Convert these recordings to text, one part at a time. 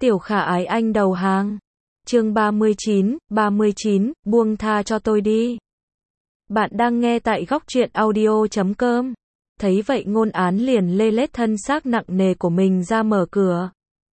Tiểu Khả Ái Anh đầu hàng. Chương 39, buông tha cho tôi đi. Bạn đang nghe tại góc truyện audio.com. Thấy vậy Ngôn Án liền lê lết thân xác nặng nề của mình ra mở cửa.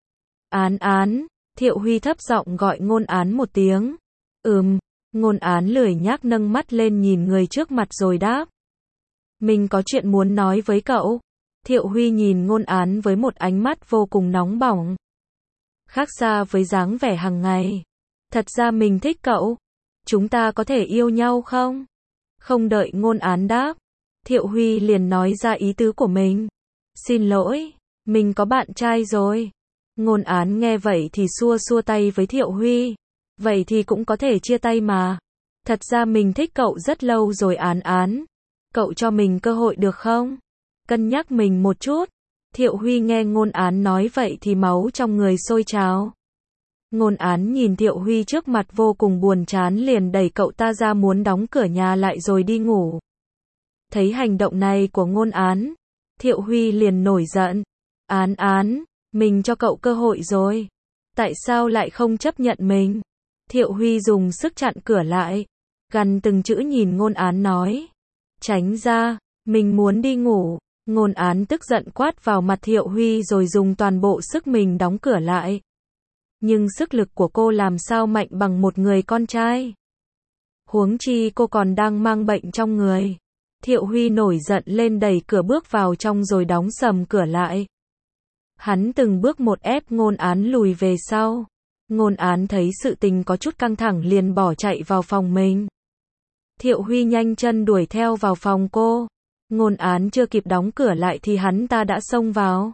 Án, Thiệu Huy thấp giọng gọi Ngôn Án một tiếng. Ngôn Án lười nhác nâng mắt lên nhìn người trước mặt rồi đáp. Mình có chuyện muốn nói với cậu. Thiệu Huy nhìn Ngôn Án với một ánh mắt vô cùng nóng bỏng. Khác xa với dáng vẻ hàng ngày. Thật ra mình thích cậu. Chúng ta có thể yêu nhau không? Không đợi Ngôn Án đáp, Thiệu Huy liền nói ra ý tứ của mình. Xin lỗi, mình có bạn trai rồi. Ngôn Án nghe vậy thì xua xua tay với Thiệu Huy. Vậy thì cũng có thể chia tay mà. Thật ra mình thích cậu rất lâu rồi Án. Cậu cho mình cơ hội được không? Cân nhắc mình một chút. Thiệu Huy nghe Ngôn Án nói vậy thì máu trong người sôi trào. Ngôn Án nhìn Thiệu Huy trước mặt vô cùng buồn chán liền đẩy cậu ta ra muốn đóng cửa nhà lại rồi đi ngủ. Thấy hành động này của Ngôn Án, Thiệu Huy liền nổi giận. Án, mình cho cậu cơ hội rồi. Tại sao lại không chấp nhận mình? Thiệu Huy dùng sức chặn cửa lại. Gằn từng chữ nhìn Ngôn Án nói. Tránh ra, mình muốn đi ngủ. Ngôn Án tức giận quát vào mặt Thiệu Huy rồi dùng toàn bộ sức mình đóng cửa lại. Nhưng sức lực của cô làm sao mạnh bằng một người con trai. Huống chi cô còn đang mang bệnh trong người. Thiệu Huy nổi giận lên đẩy cửa bước vào trong rồi đóng sầm cửa lại. Hắn từng bước một ép Ngôn Án lùi về sau. Ngôn Án thấy sự tình có chút căng thẳng liền bỏ chạy vào phòng mình. Thiệu Huy nhanh chân đuổi theo vào phòng cô. Ngôn Án chưa kịp đóng cửa lại thì hắn ta đã xông vào.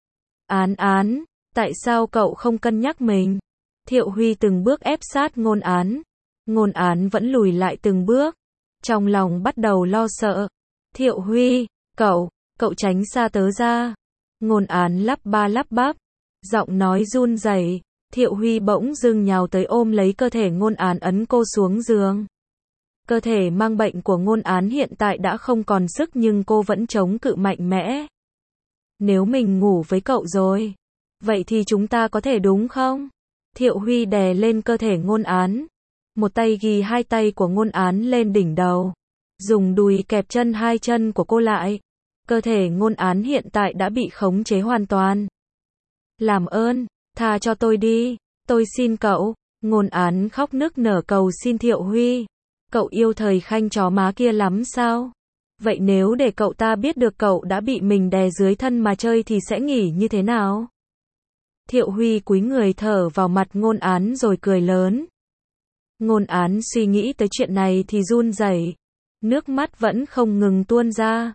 Án, tại sao cậu không cân nhắc mình? Thiệu Huy từng bước ép sát Ngôn Án. Ngôn Án vẫn lùi lại từng bước. Trong lòng bắt đầu lo sợ. Thiệu Huy, cậu tránh xa tớ ra. Ngôn Án lắp ba lắp bắp. Giọng nói run rẩy. Thiệu Huy bỗng dưng nhào tới ôm lấy cơ thể Ngôn Án ấn cô xuống giường. Cơ thể mang bệnh của Ngôn Án hiện tại đã không còn sức nhưng cô vẫn chống cự mạnh mẽ. Nếu mình ngủ với cậu rồi, vậy thì chúng ta có thể đúng không? Thiệu Huy đè lên cơ thể Ngôn Án. Một tay ghi hai tay của Ngôn Án lên đỉnh đầu. Dùng đùi kẹp chân hai chân của cô lại. Cơ thể Ngôn Án hiện tại đã bị khống chế hoàn toàn. Làm ơn, tha cho tôi đi. Tôi xin cậu. Ngôn Án khóc nức nở cầu xin Thiệu Huy. Cậu yêu thời Khanh chó má kia lắm sao? Vậy nếu để cậu ta biết được cậu đã bị mình đè dưới thân mà chơi thì sẽ nghĩ như thế nào? Thiệu Huy cúi người thở vào mặt Ngôn Án rồi cười lớn. Ngôn Án suy nghĩ tới chuyện này thì run rẩy. Nước mắt vẫn không ngừng tuôn ra.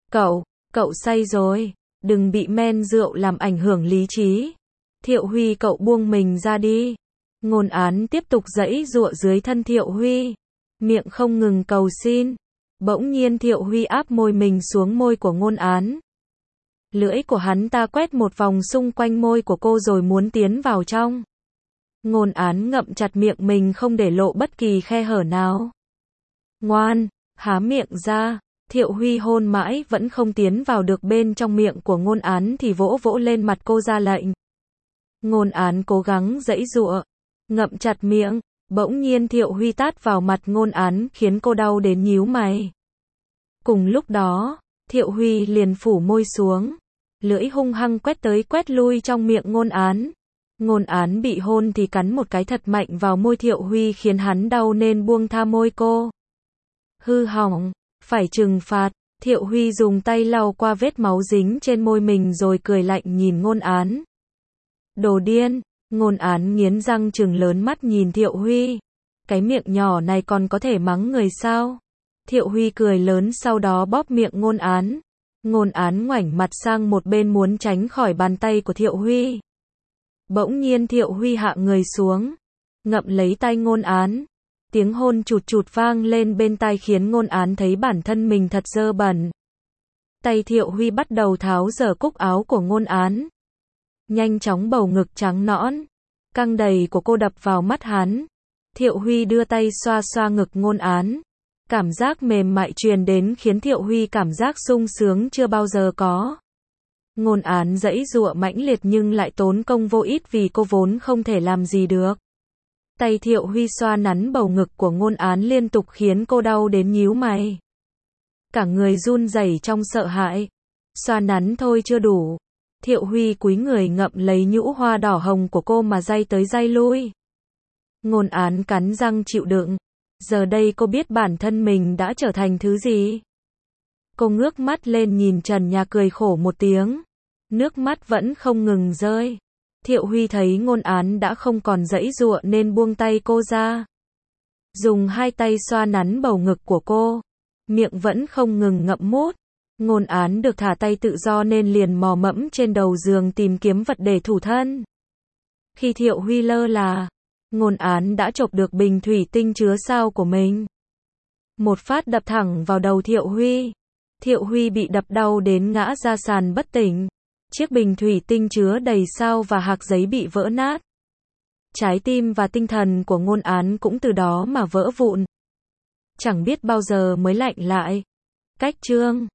Cậu say rồi. Đừng bị men rượu làm ảnh hưởng lý trí. Thiệu Huy cậu buông mình ra đi. Ngôn Án tiếp tục giãy giụa dưới thân Thiệu Huy. Miệng không ngừng cầu xin. Bỗng nhiên Thiệu Huy áp môi mình xuống môi của Ngôn Án. Lưỡi của hắn ta quét một vòng xung quanh môi của cô rồi muốn tiến vào trong. Ngôn Án ngậm chặt miệng mình không để lộ bất kỳ khe hở nào. Ngoan, há miệng ra. Thiệu Huy hôn mãi vẫn không tiến vào được bên trong miệng của Ngôn Án thì vỗ vỗ lên mặt cô ra lệnh. Ngôn Án cố gắng giãy giụa, ngậm chặt miệng. Bỗng nhiên Thiệu Huy tát vào mặt Ngôn Án khiến cô đau đến nhíu mày. Cùng lúc đó, Thiệu Huy liền phủ môi xuống. Lưỡi hung hăng quét tới quét lui trong miệng Ngôn Án. Ngôn Án bị hôn thì cắn một cái thật mạnh vào môi Thiệu Huy khiến hắn đau nên buông tha môi cô. Hư hỏng, phải trừng phạt. Thiệu Huy dùng tay lau qua vết máu dính trên môi mình rồi cười lạnh nhìn Ngôn Án. Đồ điên. Ngôn Án nghiến răng trừng lớn mắt nhìn Thiệu Huy. Cái miệng nhỏ này còn có thể mắng người sao? Thiệu Huy cười lớn sau đó bóp miệng Ngôn Án. Ngôn Án ngoảnh mặt sang một bên muốn tránh khỏi bàn tay của Thiệu Huy. Bỗng nhiên Thiệu Huy hạ người xuống, ngậm lấy tay Ngôn Án. Tiếng hôn chụt chụt vang lên bên tai khiến Ngôn Án thấy bản thân mình thật dơ bẩn. Tay Thiệu Huy bắt đầu tháo dở cúc áo của Ngôn Án. Nhanh chóng bầu ngực trắng nõn, căng đầy của cô đập vào mắt hắn. Thiệu Huy đưa tay xoa xoa ngực Ngôn Án. Cảm giác mềm mại truyền đến khiến Thiệu Huy cảm giác sung sướng chưa bao giờ có. Ngôn án giãy giụa mãnh liệt nhưng lại tốn công vô ích vì cô vốn không thể làm gì được. Tay Thiệu Huy xoa nắn bầu ngực của ngôn án liên tục khiến cô đau đến nhíu mày. Cả người run rẩy trong sợ hãi. Xoa nắn thôi chưa đủ. Thiệu Huy cúi người ngậm lấy nhũ hoa đỏ hồng của cô mà day tới day lui. Ngôn án cắn răng chịu đựng. Giờ đây cô biết bản thân mình đã trở thành thứ gì. Cô ngước mắt lên nhìn trần nhà cười khổ một tiếng. Nước mắt vẫn không ngừng rơi. Thiệu Huy thấy ngôn án đã không còn giãy giụa nên buông tay cô ra. Dùng hai tay xoa nắn bầu ngực của cô. Miệng vẫn không ngừng ngậm mút. Ngôn án được thả tay tự do nên liền mò mẫm trên đầu giường tìm kiếm vật để thủ thân. Khi Thiệu Huy lơ là, ngôn án đã chộp được bình thủy tinh chứa sao của mình. Một phát đập thẳng vào đầu Thiệu Huy. Thiệu Huy bị đập đau đến ngã ra sàn bất tỉnh. Chiếc bình thủy tinh chứa đầy sao và hạc giấy bị vỡ nát. Trái tim và tinh thần của ngôn án cũng từ đó mà vỡ vụn. Chẳng biết bao giờ mới lạnh lại. Cách chương